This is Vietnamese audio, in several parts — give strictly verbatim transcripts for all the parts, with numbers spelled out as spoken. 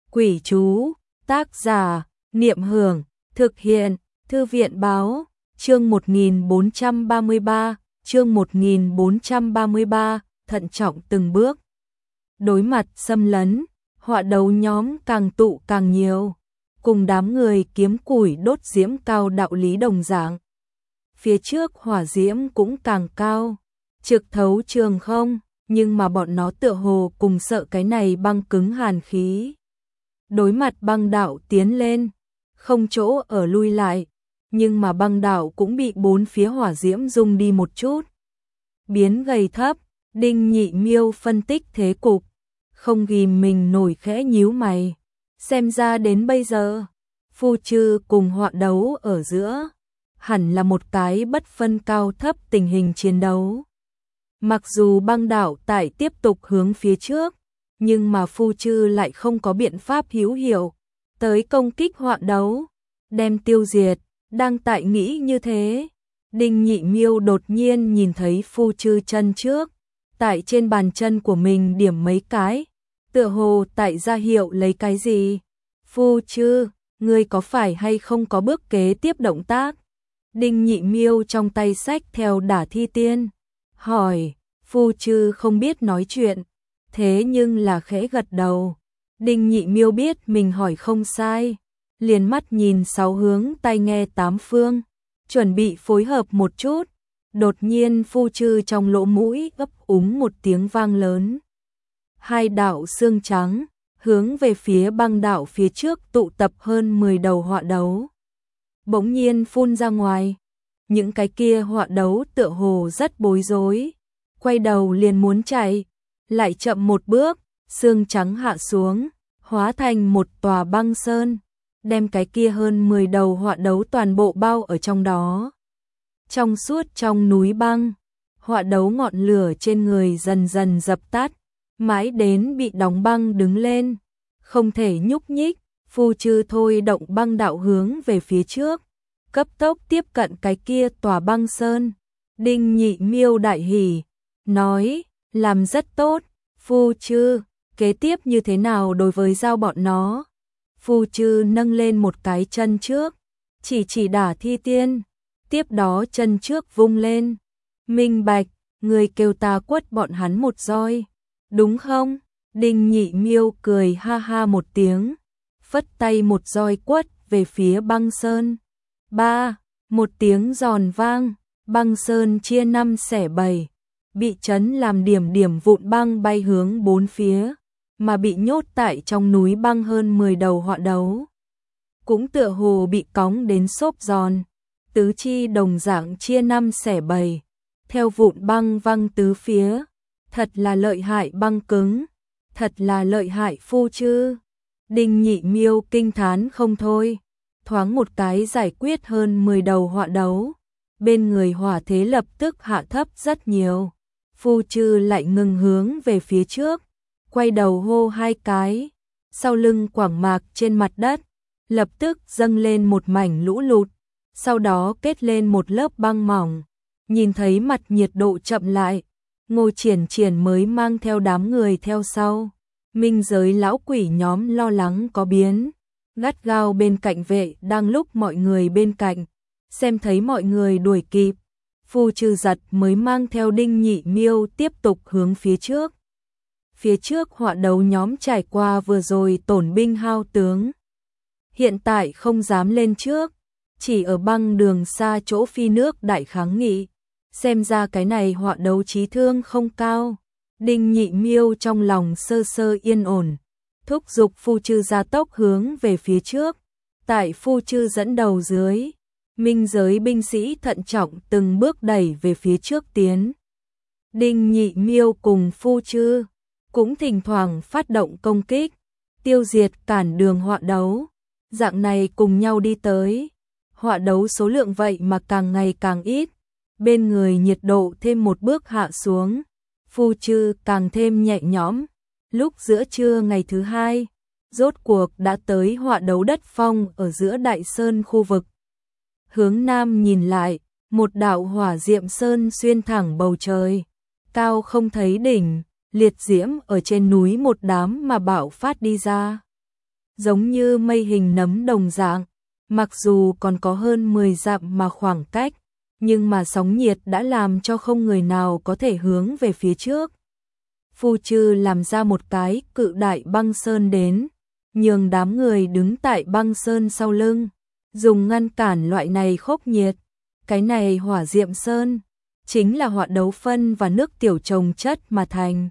Quỷ chú, tác giả, Niệm Hưởng, thực hiện, Thư viện báo, chương một nghìn bốn trăm ba mươi ba, chương một nghìn bốn trăm ba mươi ba, thận trọng từng bước. Đối mặt xâm lấn, họa đấu nhóm càng tụ càng nhiều, cùng đám người kiếm củi đốt diễm cao đạo lý đồng dạng. Phía trước hỏa diễm cũng càng cao, trực thấu trường không, nhưng mà bọn nó tựa hồ cùng sợ cái này băng cứng hàn khí. Đối mặt băng đạo tiến lên, không chỗ ở lui lại, nhưng mà băng đạo cũng bị bốn phía hỏa diễm rung đi một chút. Biến gầy thấp, Đinh Nhị Miêu phân tích thế cục, không ghim mình nổi khẽ nhíu mày. Xem ra đến bây giờ, Phu Chư cùng họa đấu ở giữa, hẳn là một cái bất phân cao thấp tình hình chiến đấu. Mặc dù băng đạo tại tiếp tục hướng phía trước, nhưng mà Phu Chư lại không có biện pháp hữu hiệu tới công kích họa đấu, đem tiêu diệt. Đang tại nghĩ như thế, Đinh Nhị Miêu đột nhiên nhìn thấy Phu Chư chân trước, tại trên bàn chân của mình điểm mấy cái, tựa hồ tại ra hiệu lấy cái gì. Phu Chư, ngươi có phải hay không có bước kế tiếp động tác? Đinh Nhị Miêu trong tay xách theo Đả Thi Tiên, hỏi. Phu Chư không biết nói chuyện, thế nhưng là khẽ gật đầu. Đinh Nhị Miêu biết mình hỏi không sai, liền mắt nhìn sáu hướng tai nghe tám phương, chuẩn bị phối hợp một chút. Đột nhiên Phu Chư trong lỗ mũi ấp úng một tiếng vang lớn. Hai đạo xương trắng hướng về phía băng đạo phía trước tụ tập hơn mười đầu họa đấu, bỗng nhiên phun ra ngoài. Những cái kia họa đấu tựa hồ rất bối rối, quay đầu liền muốn chạy, lại chậm một bước, xương trắng hạ xuống, hóa thành một tòa băng sơn, đem cái kia hơn mười đầu họa đấu toàn bộ bao ở trong đó. Trong suốt trong núi băng, họa đấu ngọn lửa trên người dần dần dập tắt, mãi đến bị đóng băng đứng lên, không thể nhúc nhích. Phu Chư thôi động băng đạo hướng về phía trước, cấp tốc tiếp cận cái kia tòa băng sơn. Đinh Nhị Miêu đại hỉ, nói, làm rất tốt, Phu Chư, kế tiếp như thế nào đối với giao bọn nó? Phu Chư nâng lên một cái chân trước, chỉ chỉ Đả Thi Tiên, tiếp đó chân trước vung lên. Minh bạch, người kêu ta quất bọn hắn một roi, đúng không? Đinh Nhị Miêu cười ha ha một tiếng, phất tay một roi quất về phía băng sơn. Ba, một tiếng giòn vang, băng sơn chia năm xẻ bảy, bị chấn làm điểm điểm vụn băng bay hướng bốn phía, mà bị nhốt tại trong núi băng hơn mười đầu họa đấu cũng tựa hồ bị cóng đến xốp giòn, tứ chi đồng dạng chia năm xẻ bảy, theo vụn băng văng tứ phía. Thật là lợi hại băng cứng, thật là lợi hại Phu Chư. Đinh Nhị Miêu kinh thán không thôi, thoáng một cái giải quyết hơn mười đầu họa đấu, bên người hỏa thế lập tức hạ thấp rất nhiều. Phu Chư lại ngừng hướng về phía trước, quay đầu hô hai cái, sau lưng quảng mạc trên mặt đất lập tức dâng lên một mảnh lũ lụt, sau đó kết lên một lớp băng mỏng. Nhìn thấy mặt nhiệt độ chậm lại, Ngô Triển Triển mới mang theo đám người theo sau. Minh giới lão quỷ nhóm lo lắng có biến, gắt gao bên cạnh vệ. Đang lúc mọi người bên cạnh xem thấy mọi người đuổi kịp, Phu Chư giật mới mang theo Đinh Nhị Miêu tiếp tục hướng phía trước. Phía trước họa đấu nhóm trải qua vừa rồi tổn binh hao tướng, hiện tại không dám lên trước, chỉ ở băng đường xa chỗ phi nước đại kháng nghị. Xem ra cái này họa đấu chí thương không cao. Đinh Nhị Miêu trong lòng sơ sơ yên ổn, thúc giục Phu Chư gia tốc hướng về phía trước. Tại Phu Chư dẫn đầu dưới, minh giới binh sĩ thận trọng từng bước đẩy về phía trước tiến. Đinh Nhị Miêu cùng Phu Chư cũng thỉnh thoảng phát động công kích, tiêu diệt cản đường họa đấu. Dạng này cùng nhau đi tới, họa đấu số lượng vậy mà càng ngày càng ít, bên người nhiệt độ thêm một bước hạ xuống, Phu Chư càng thêm nhẹ nhõm. Lúc giữa trưa ngày thứ hai, rốt cuộc đã tới họa đấu đất phong ở giữa Đại Sơn khu vực. Hướng nam nhìn lại, một đạo hỏa diệm sơn xuyên thẳng bầu trời, cao không thấy đỉnh, liệt diễm ở trên núi một đám mà bạo phát đi ra. giống như mây hình nấm đồng dạng, mặc dù còn có hơn mười dặm mà khoảng cách, nhưng mà sóng nhiệt đã làm cho không người nào có thể hướng về phía trước. Phu Chư làm ra một cái cự đại băng sơn đến, nhường đám người đứng tại băng sơn sau lưng, dùng ngăn cản loại này khốc nhiệt. Cái này hỏa diệm sơn, chính là hỏa đấu phân và nước tiểu trồng chất mà thành.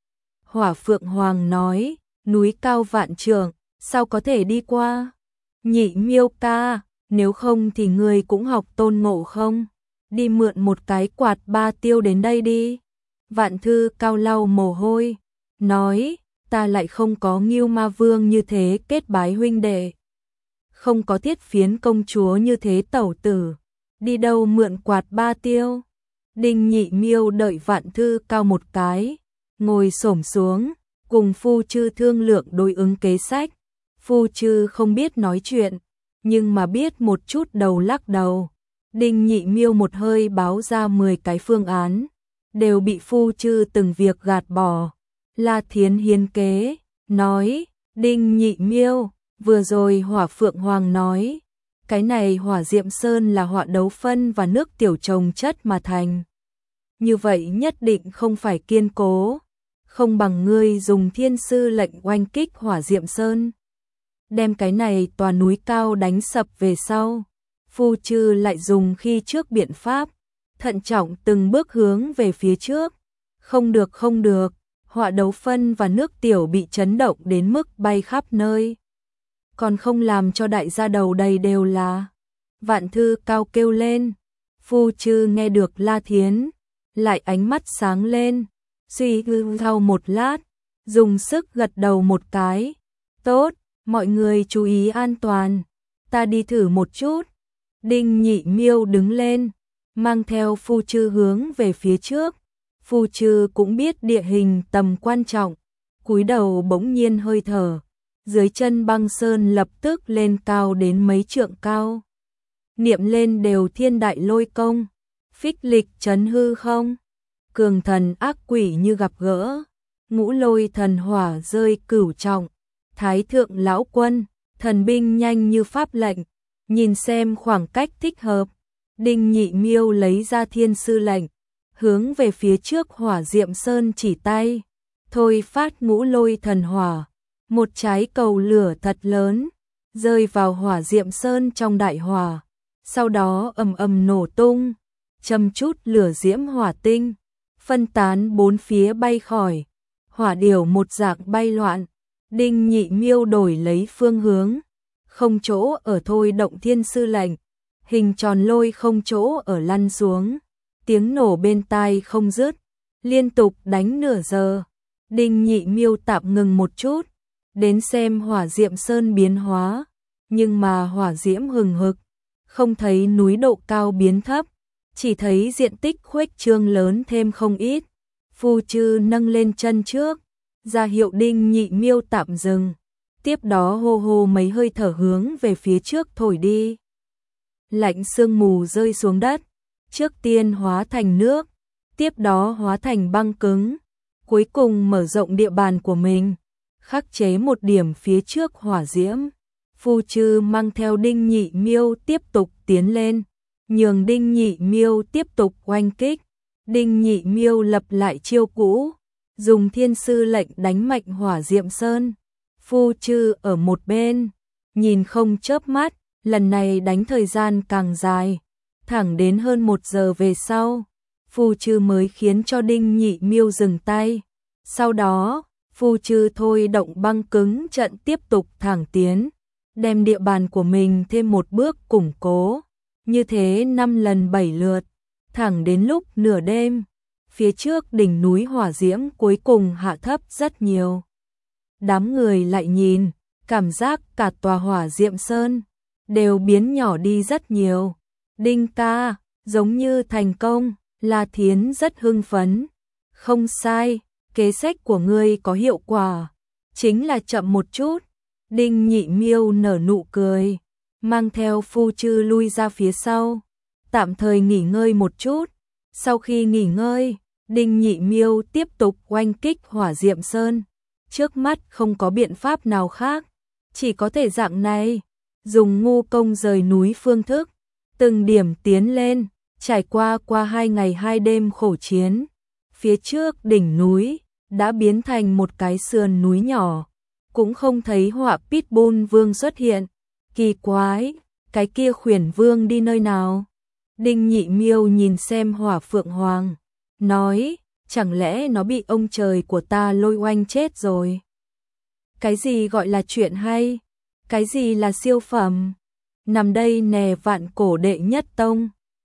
Hỏa Phượng Hoàng nói, núi cao vạn trượng, sao có thể đi qua? Nhị Miêu ca, nếu không thì người cũng học Tôn Ngộ Không, đi mượn một cái quạt ba tiêu đến đây đi. Vạn Thư Cao lau mồ hôi, nói, ta lại không có Ngưu Ma Vương như thế kết bái huynh đệ, không có Thiết Phiến công chúa như thế tẩu tử, đi đâu mượn quạt ba tiêu. Đinh Nhị Miêu đợi Vạn Thư Cao một cái, ngồi xổm xuống, cùng Phu Chư thương lượng đối ứng kế sách. Phu Chư không biết nói chuyện, nhưng mà biết một chút đầu lắc đầu. Đinh Nhị Miêu một hơi báo ra mười cái phương án, đều bị Phu Chư từng việc gạt bỏ. La Thiến hiến kế, nói, Đinh Nhị Miêu, vừa rồi Hỏa Phượng Hoàng nói, cái này hỏa diệm sơn là hỏa đấu phân và nước tiểu trồng chất mà thành. Như vậy nhất định không phải kiên cố, không bằng ngươi dùng thiên sư lệnh oanh kích hỏa diệm sơn, đem cái này tòa núi cao đánh sập về sau. Phu Chư lại dùng khi trước biện pháp, thận trọng từng bước hướng về phía trước. Không được không được, hỏa đấu phân và nước tiểu bị chấn động đến mức bay khắp nơi, còn không làm cho đại gia đầu đầy đều là. Vạn Thư Cao kêu lên. Phu Chư nghe được La Thiến, lại ánh mắt sáng lên, suy tư thao một lát, dùng sức gật đầu một cái. Tốt, mọi người chú ý an toàn, ta đi thử một chút. Đinh Nhị Miêu đứng lên, mang theo Phu Chư hướng về phía trước. Phu Chư cũng biết địa hình tầm quan trọng, cúi đầu bỗng nhiên hơi thở, dưới chân băng sơn lập tức lên cao đến mấy trượng cao. Niệm lên đều thiên đại lôi công, phích lịch chấn hư không, cường thần ác quỷ như gặp gỡ, ngũ lôi thần hỏa rơi cửu trọng, thái thượng lão quân, thần binh nhanh như pháp lệnh, nhìn xem khoảng cách thích hợp. Đinh Nhị Miêu lấy ra thiên sư lệnh, hướng về phía trước hỏa diệm sơn chỉ tay, thôi phát ngũ lôi thần hỏa, một trái cầu lửa thật lớn, rơi vào hỏa diệm sơn trong đại hỏa, sau đó ầm ầm nổ tung, châm chút lửa diễm hỏa tinh, phân tán bốn phía bay khỏi, hỏa điểu một dạng bay loạn. Đinh Nhị Miêu đổi lấy phương hướng, không chỗ ở thôi động thiên sư lệnh, hình tròn lôi không chỗ ở lăn xuống, tiếng nổ bên tai không dứt, liên tục đánh nửa giờ. Đinh Nhị Miêu tạm ngừng một chút, đến xem hỏa diệm sơn biến hóa, nhưng mà hỏa diễm hừng hực, không thấy núi độ cao biến thấp, chỉ thấy diện tích khuếch trương lớn thêm không ít. Phu Chư nâng lên chân trước, ra hiệu Đinh Nhị Miêu tạm dừng, tiếp đó hô hô mấy hơi thở hướng về phía trước thổi đi. Lạnh sương mù rơi xuống đất, trước tiên hóa thành nước, tiếp đó hóa thành băng cứng, cuối cùng mở rộng địa bàn của mình, khắc chế một điểm phía trước hỏa diễm. Phu Chư mang theo Đinh Nhị Miêu tiếp tục tiến lên, nhường Đinh Nhị Miêu tiếp tục oanh kích. Đinh Nhị Miêu lập lại chiêu cũ, dùng thiên sư lệnh đánh mạnh hỏa diệm sơn. Phu Chư ở một bên, nhìn không chớp mắt, lần này đánh thời gian càng dài, thẳng đến hơn một giờ về sau, Phu Chư mới khiến cho Đinh Nhị Miêu dừng tay. Sau đó, Phu Chư thôi động băng cứng trận tiếp tục thẳng tiến, đem địa bàn của mình thêm một bước củng cố, như thế năm lần bảy lượt, thẳng đến lúc nửa đêm, phía trước đỉnh núi hỏa diễm cuối cùng hạ thấp rất nhiều. Đám người lại nhìn, cảm giác cả tòa hỏa diệm sơn đều biến nhỏ đi rất nhiều. Đinh ca, giống như thành công. La Thiến rất hưng phấn. Không sai, kế sách của ngươi có hiệu quả, chính là chậm một chút. Đinh Nhị Miêu nở nụ cười, mang theo Phu Chư lui ra phía sau, tạm thời nghỉ ngơi một chút. Sau khi nghỉ ngơi, Đinh Nhị Miêu tiếp tục oanh kích hỏa diệm sơn. Trước mắt không có biện pháp nào khác, chỉ có thể dạng này, dùng ngu công rời núi phương thức, từng điểm tiến lên, trải qua qua hai ngày hai đêm khổ chiến. Phía trước đỉnh núi đã biến thành một cái sườn núi nhỏ, cũng không thấy họa Pitbull Vương xuất hiện. Kỳ quái, cái kia Khuyển Vương đi nơi nào? Đinh Nhị Miêu nhìn xem Hỏa Phượng Hoàng, nói, chẳng lẽ nó bị ông trời của ta lôi oanh chết rồi? Cái gì gọi là chuyện hay? Cái gì là siêu phẩm? Nằm đây nè vạn cổ đệ nhất tông.